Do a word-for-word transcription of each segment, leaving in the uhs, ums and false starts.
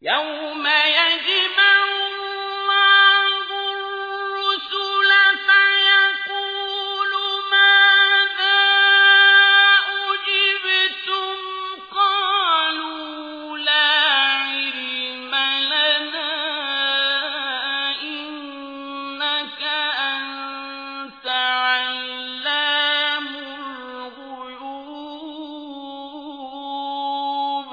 يوم يجمع الله الرسل فيقول ماذا أجبتم قالوا لا علم لنا إنك أنت علام الغيوب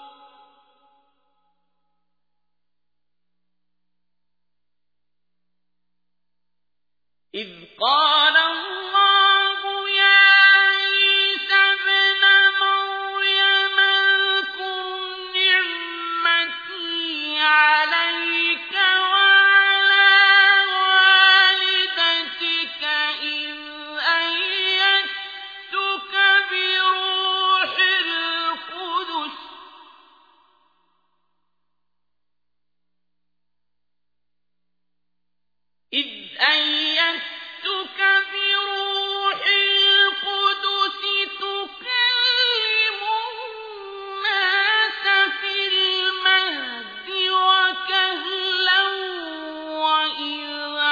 إذ قال الله يا عيسى ابن مريم اذكر نعمتي عليك وعلى والدتك إذ أيدتك بروح القدس إذ أيدتك بروح القدس تكلم الناس في المهد وكهلا وإذ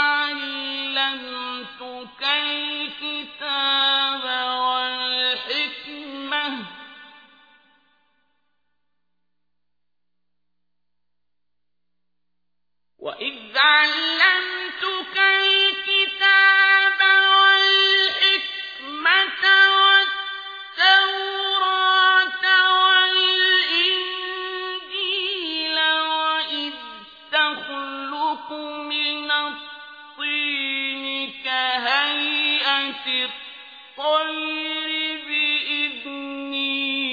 علمتك الكتاب والحكمة وإذ علمتك الكتاب والحكمة والتوراة والإنجيل وإذ تخلق من الطين كهيئة الطير بإذني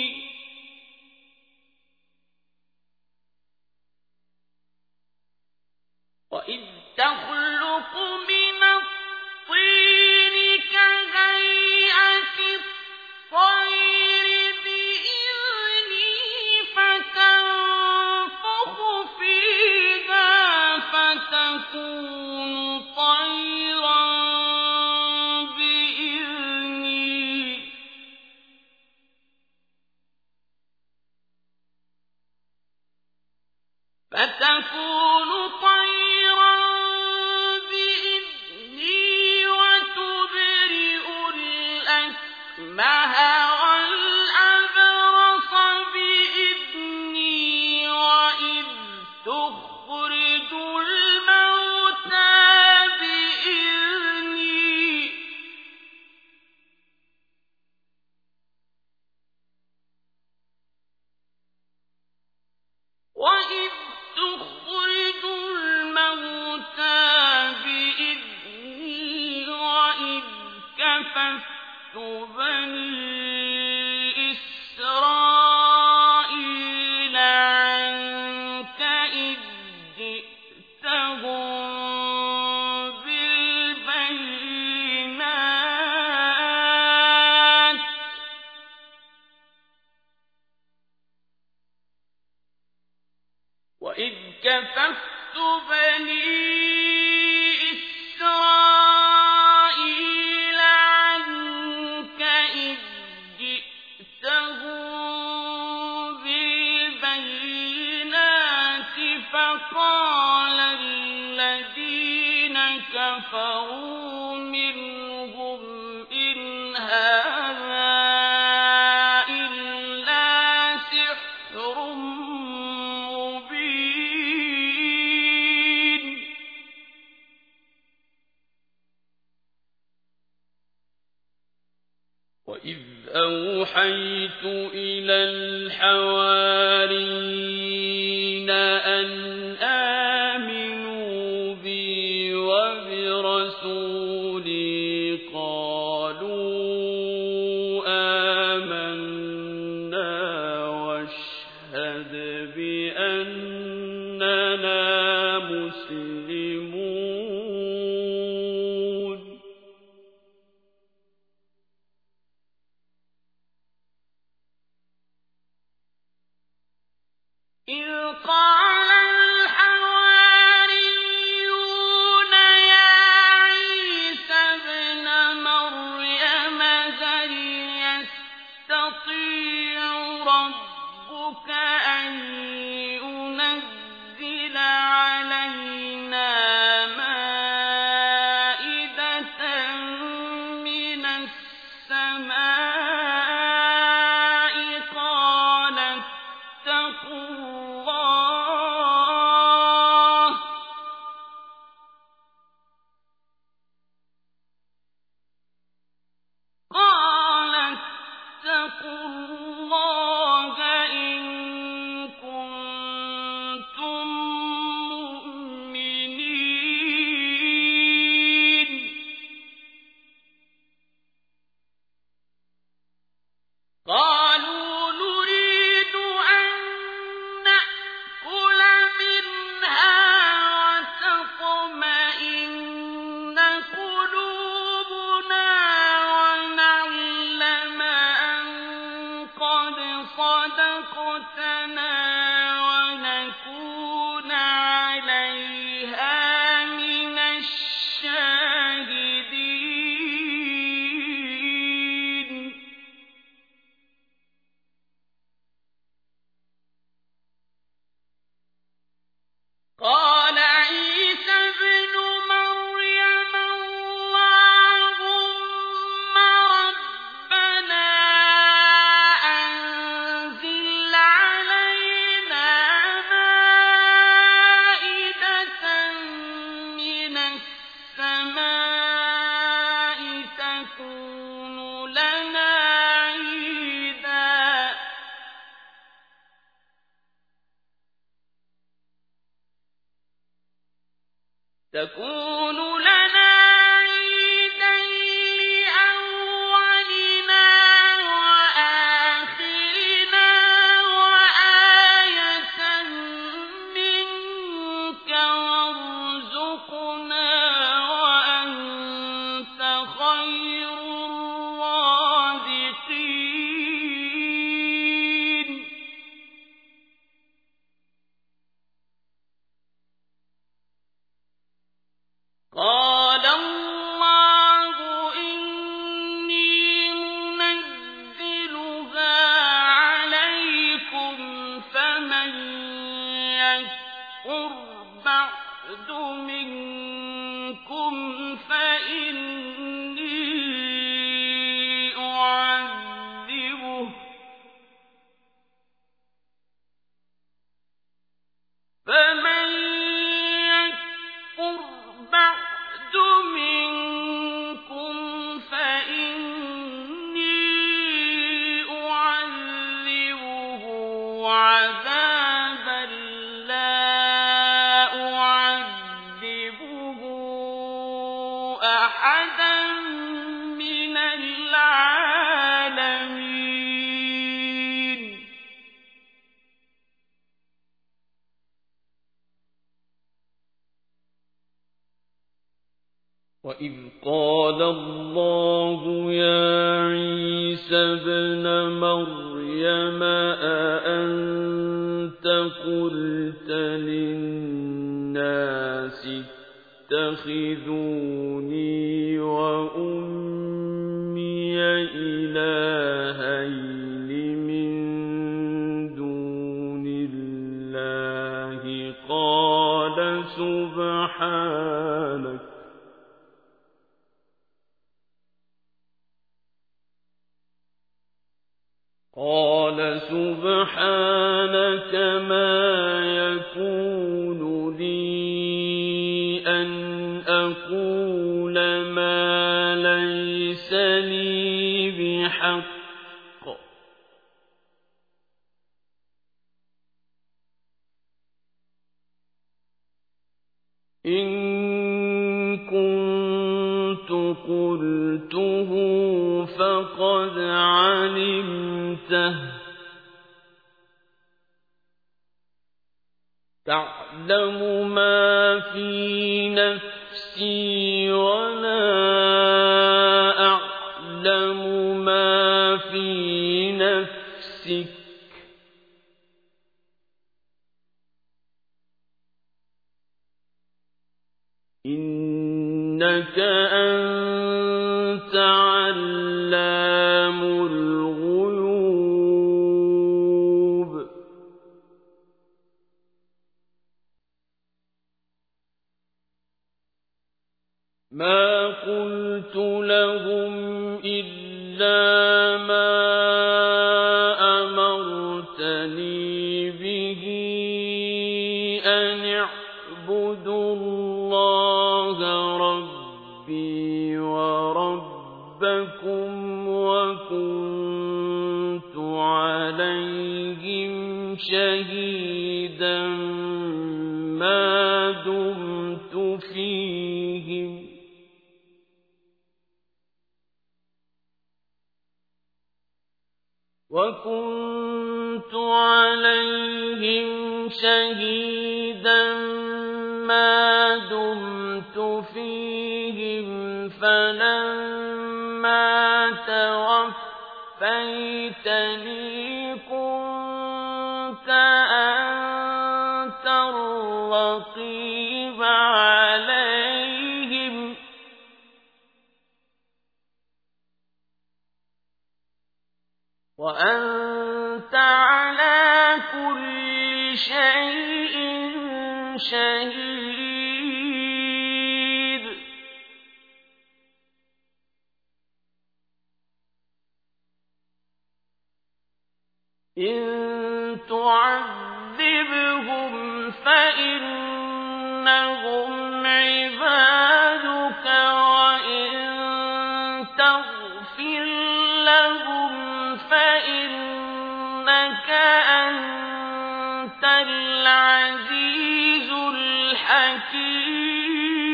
وإذ تخلق من الطين كهيئة الطير بإذني فتنفخ فيها فتكون طيرا بإذني فتكون طيرا بإذني وتبرئ الأكمه والأبرص بإذني وإذ تخرج الموتى بإذني وإذ تخرج الموتى بإذني وإذ كففت بني إسرائيل عنك إذ جئتهم بالبينات وإذ كففت بني إسرائيل عنك إذ جئتهم بالبينات فقال الذين كفروا منهم إن هذا إلا سحر مبين وإذ أوحيت إلى الحواريين أن آمنوا بي وبرسولي قالوا آمنا واشهد بأننا مسلمون إذ قال الحواريون يا عيسى ابن مريم هل يستطيع ربك أن ينزل تكون لنا عيدا لأولنا وآخرنا وآية منك وارزقنا وأنت خير الرازقين قال الله إني منزلها عليكم فمن يكفر بعد منكم فإني أعذبه فمن يكفر بعد منكم فإني أعذبه عذابا لا أعذبه أحدا من العالمين وإذ قال الله يا عيسى ابن مريم أأنت قلت للناس اتخذوني وأمي إلهين من دون الله قال سبحانك قال سبحانك ما يكون لي أن أقول ما ليس لي بحق إن كنت قلته فقد علمته تعلم ما في نفسي ولا أعلم ما في نفسك إنك أنت علام الغيوب ما قلت لهم إلا ما أمرتني به أن اعبدوا الله ربي وربكم وكنت عليهم شهيدا ما دمت فيهم وكنت عليهم شهيدا ما دمت فيهم فلما توفيتني كنت أنت الرقيب عليهم وأنت على كل شيء شهيد إن تعذبهم فإنهم عبادك وإن تغفر لهم فإنك أنت العزيز الحكيم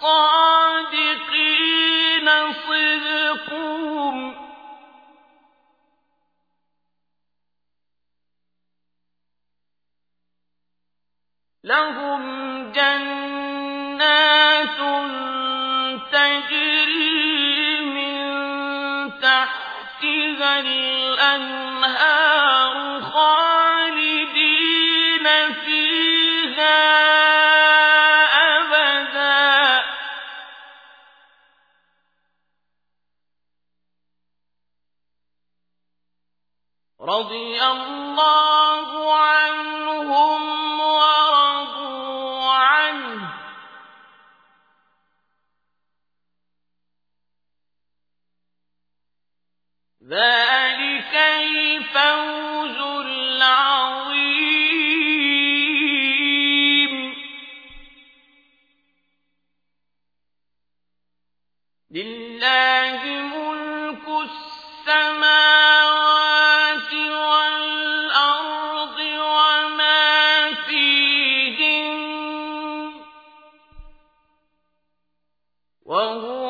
للصادقين صدقهم لهم جنات تجري من تحتها الأنهار خالدين فيها أبدا رضي الله عنهم ورضوا عنه ذلك الفوز العظيم لله ملك السماوات والأرض وما فيهن وهو